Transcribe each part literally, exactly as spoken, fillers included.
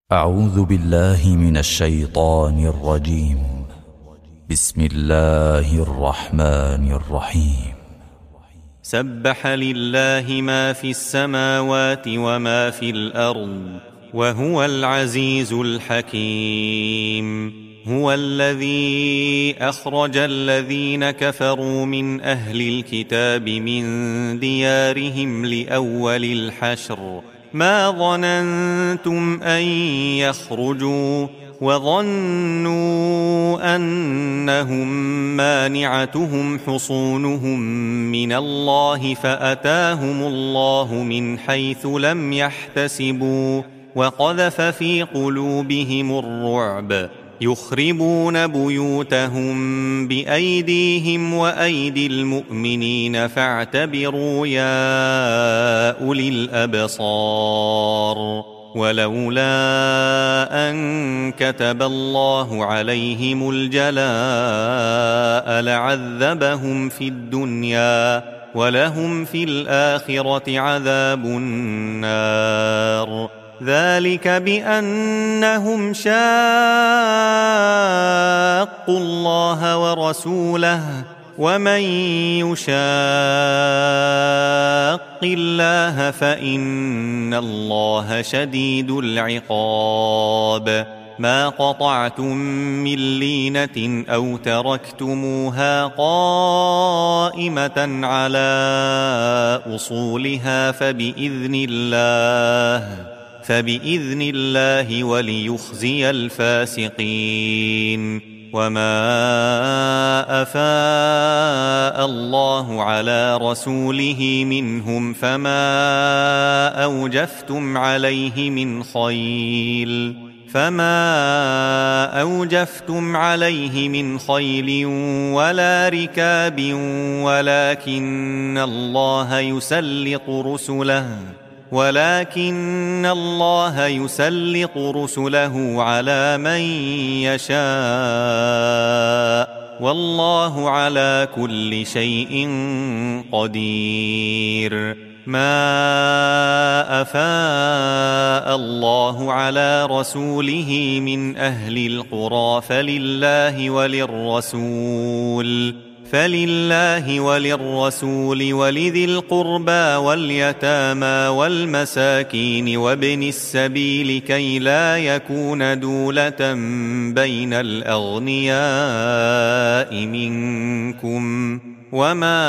أعوذ بالله من الشيطان الرجيم. بسم الله الرحمن الرحيم. سبح لله ما في السماوات وما في الأرض وهو العزيز الحكيم. هو الذي أخرج الذين كفروا من أهل الكتاب من ديارهم لأول الحشر ما ظننتم أن يخرجوا وظنوا أنهم مانعتهم حصونهم من الله فأتاهم الله من حيث لم يحتسبوا وقذف في قلوبهم الرعب يخربون بيوتهم بأيديهم وأيدي المؤمنين فاعتبروا يا أولي الأبصار. ولولا أن كتب الله عليهم الجلاء لعذبهم في الدنيا ولهم في الآخرة عذاب النار. ذلك بأنهم شاقوا الله ورسوله ومن يشاق الله فإن الله شديد العقاب. ما قطعتم من لينة أو تركتموها قائمة على أصولها فبإذن الله فبإذن الله وليخزي الفاسقين. وما أفاء الله على رسوله منهم فما أوجفتم عليه من خيل فما أوجفتم عليه من خيل ولا ركاب ولكن الله يسلط رسله ولكن الله يسلط رسله على من يشاء والله على كل شيء قدير. ما أفاء الله على رسوله من أهل القرى فلله وللرسول فلله وللرسول ولذي القربى واليتامى والمساكين وابن السبيل كي لا يكون دولة بين الأغنياء منكم. وما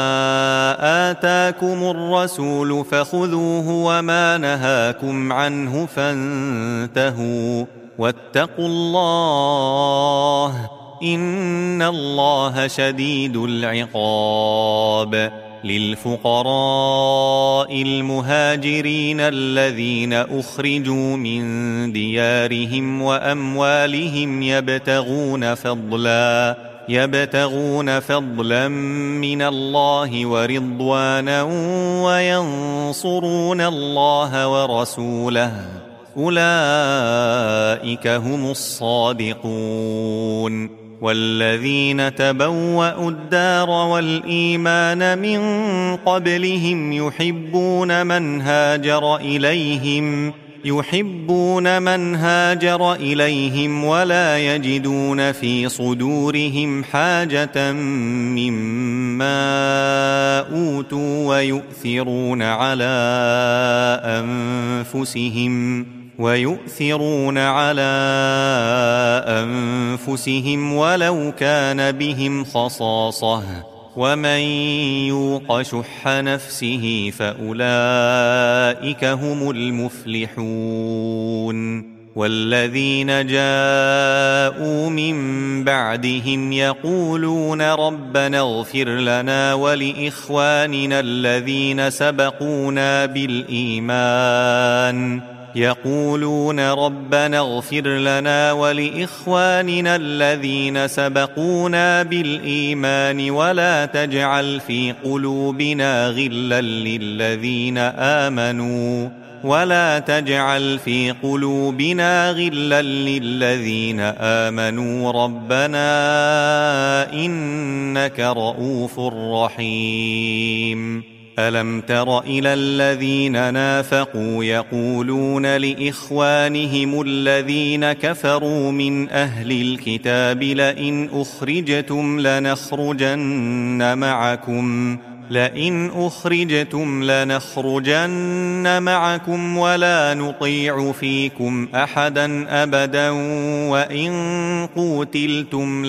آتاكم الرسول فخذوه وما نهاكم عنه فانتهوا واتقوا الله إن الله شديد العقاب. للفقراء المهاجرين الذين أخرجوا من ديارهم وأموالهم يبتغون فضلا يبتغون فضلا من الله ورضوانا وينصرون الله ورسوله أولئك هم الصادقون. والذين تبوأوا الدار والإيمان من قبلهم يحبون من هاجر إليهم يحبون من هاجر إليهم ولا يجدون في صدورهم حاجة مما أوتوا ويؤثرون على أنفسهم ويؤثرون على أنفسهم ولو كان بهم خصاصة ومن يوق شح نفسه فأولئك هم المفلحون. والذين جاءوا من بعدهم يقولون ربنا اغفر لنا ولإخواننا الذين سبقونا بالإيمان يقولون ربنا اغفر لنا ولإخواننا الذين سبقونا بالإيمان ولا تجعل في قلوبنا غلا للذين آمنوا ولا تجعل في قلوبنا غلا للذين آمنوا ربنا إنك رؤوف رحيم. ألم تر إلى الذين نافقوا يقولون لإخوانهم الذين كفروا من أهل الكتاب لئن أخرجتم لنخرجن معكم لئن أخرجتم لنخرجن معكم ولا نطيع فيكم أحدا أبدا وإن قوتلتم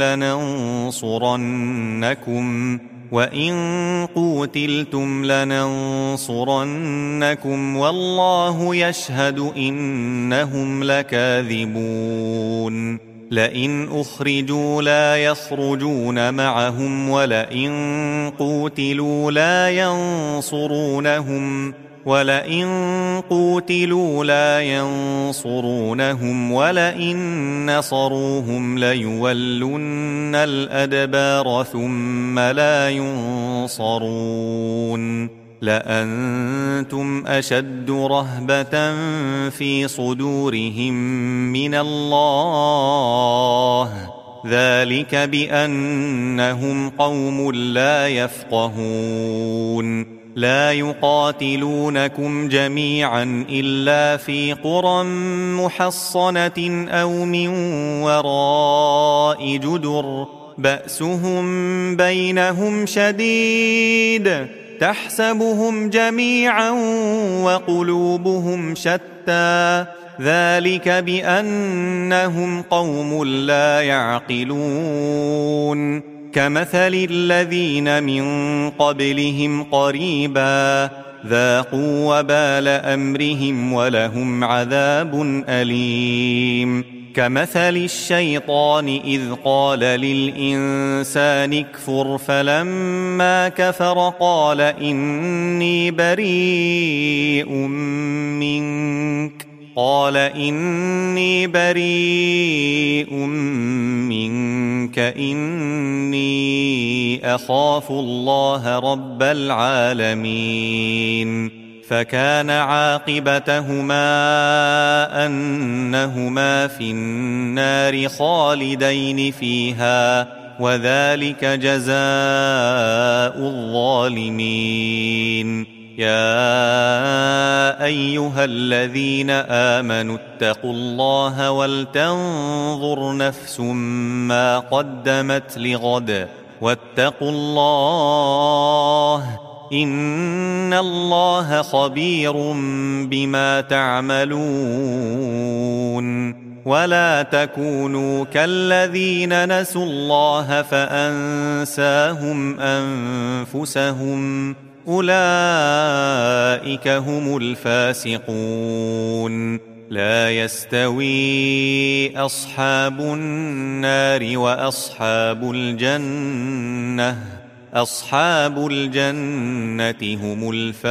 لننصرنكم وإن قوتلتم لننصرنكم والله يشهد إنهم لكاذبون لئن أخرجوا لا يخرجون معهم ولئن قوتلوا لا ينصرونهم ولئن قوتلوا لا ينصرونهم ولئن نصروهم ليولن الأدبار ثم لا ينصرون لأنتم أشد رهبة في صدورهم من الله ذلك بأنهم قوم لا يفقهون لا يقاتلونكم جميعا إلا في قرى محصنة أو من وراء جدر بأسهم بينهم شديد تحسبهم جميعا وقلوبهم شتى ذلك بأنهم قوم لا يعقلون كمثل الذين من قبلهم قريبا ذاقوا وبال أمرهم ولهم عذاب أليم كمثل الشيطان إذ قال للإنسان اكفر فلما كفر قال إني بريء منك قال إني بريء منك إني أخاف الله رب العالمين فكان عاقبتهما أنهما في النار خالدين فيها وذلك جزاء الظالمين يا أيها الذين آمنوا اتقوا الله ولتنظر نفس ما قدمت لغد واتقوا الله إن الله خبير بما تعملون ولا تكونوا كالذين نسوا الله فأنساهم أنفسهم أولئك هم الفاسقون لا يستوي أصحاب النار وأصحاب الجنة أصحاب الجنة هم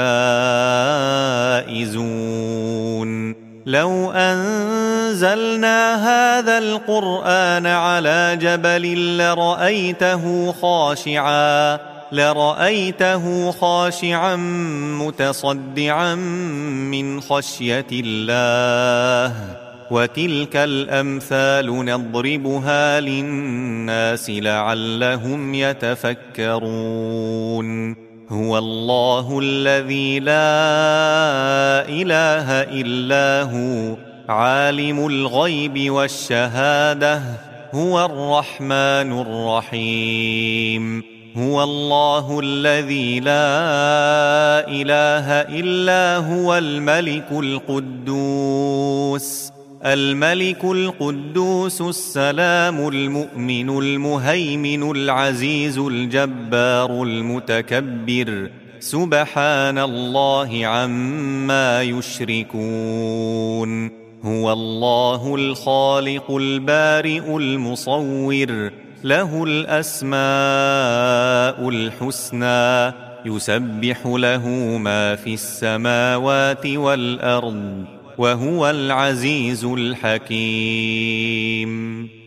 الفائزون لو أنزلنا هذا القرآن على جبل لرأيته خاشعا لرأيته خاشعا متصدعا من خشية الله وتلك الأمثال نضربها للناس لعلهم يتفكرون هو الله الذي لا إله إلا هو عالم الغيب والشهادة هو الرحمن الرحيم هو الله الذي لا إله إلا هو الملك القدوس الملك القدوس السلام المؤمن المهيمن العزيز الجبار المتكبر سبحان الله عما يشركون هو الله الخالق البارئ المصور له الأسماء الحسنى يسبح له ما في السماوات والأرض وهو العزيز الحكيم